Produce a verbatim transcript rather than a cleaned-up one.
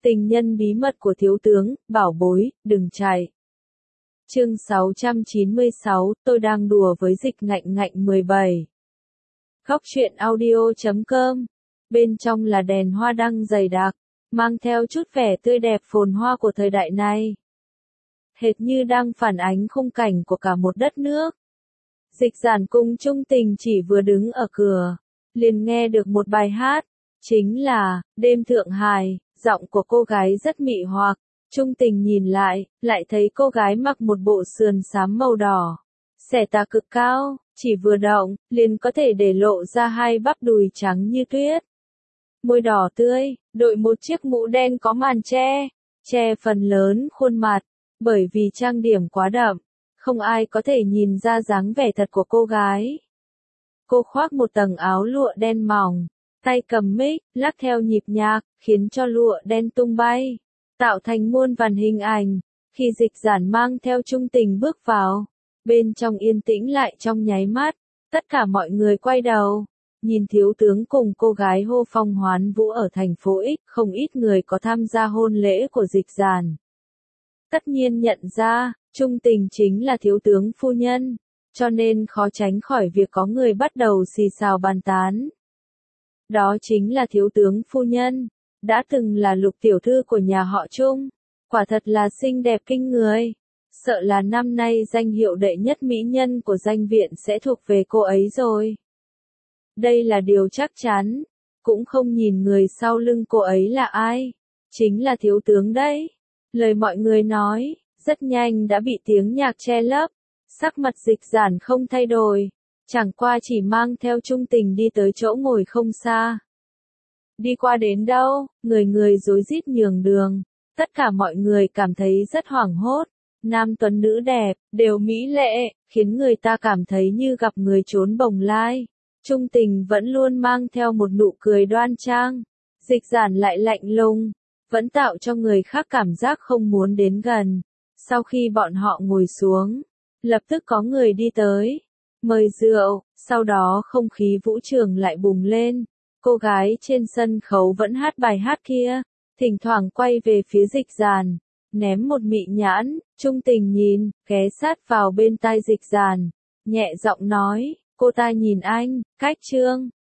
Tình nhân bí mật của thiếu tướng, bảo bối, đừng chạy. Chương sáu trăm chín mươi sáu, tôi đang đùa với dịch ngạnh ngạnh mười bảy. Góc truyện audio chấm com. Bên trong là đèn hoa đăng dày đặc, mang theo chút vẻ tươi đẹp phồn hoa của thời đại này. Hệt như đang phản ánh khung cảnh của cả một đất nước. Dịch Giản cùng Chung Tình chỉ vừa đứng ở cửa, liền nghe được một bài hát, chính là Đêm Thượng Hải. Giọng của cô gái rất mị hoặc, Chung Tình nhìn lại, lại thấy cô gái mặc một bộ sườn xám màu đỏ, xẻ tà cực cao, chỉ vừa động, liền có thể để lộ ra hai bắp đùi trắng như tuyết. Môi đỏ tươi, đội một chiếc mũ đen có màn che, che phần lớn khuôn mặt, bởi vì trang điểm quá đậm, không ai có thể nhìn ra dáng vẻ thật của cô gái. Cô khoác một tầng áo lụa đen mỏng, tay cầm mic, lắc theo nhịp nhạc, khiến cho lụa đen tung bay, tạo thành muôn vàn hình ảnh. Khi Dịch Giản mang theo Chung Tình bước vào, bên trong yên tĩnh lại trong nháy mắt, tất cả mọi người quay đầu, nhìn thiếu tướng cùng cô gái hô phong hoán vũ ở thành phố X, không ít người có tham gia hôn lễ của Dịch Giản. Tất nhiên nhận ra, Chung Tình chính là thiếu tướng phu nhân, cho nên khó tránh khỏi việc có người bắt đầu xì xào bàn tán. Đó chính là thiếu tướng phu nhân, đã từng là Lục tiểu thư của nhà họ Chung, quả thật là xinh đẹp kinh người, sợ là năm nay danh hiệu đệ nhất mỹ nhân của danh viện sẽ thuộc về cô ấy rồi. Đây là điều chắc chắn, cũng không nhìn người sau lưng cô ấy là ai, chính là thiếu tướng đấy. Lời mọi người nói, rất nhanh đã bị tiếng nhạc che lấp, sắc mặt Dịch Giản không thay đổi. Chẳng qua chỉ mang theo Chung Tình đi tới chỗ ngồi không xa. Đi qua đến đâu, người người rối rít nhường đường. Tất cả mọi người cảm thấy rất hoảng hốt. Nam tuấn nữ đẹp, đều mỹ lệ, khiến người ta cảm thấy như gặp người trốn bồng lai. Chung Tình vẫn luôn mang theo một nụ cười đoan trang. Dịch Giản lại lạnh lùng, vẫn tạo cho người khác cảm giác không muốn đến gần. Sau khi bọn họ ngồi xuống, lập tức có người đi tới, mời rượu, sau đó không khí vũ trường lại bùng lên. Cô gái trên sân khấu vẫn hát bài hát kia, thỉnh thoảng quay về phía Dịch Giản, ném một mị nhãn. Chung Tình nhìn, ghé sát vào bên tai Dịch Giản, nhẹ giọng nói, cô ta nhìn anh, cách trương,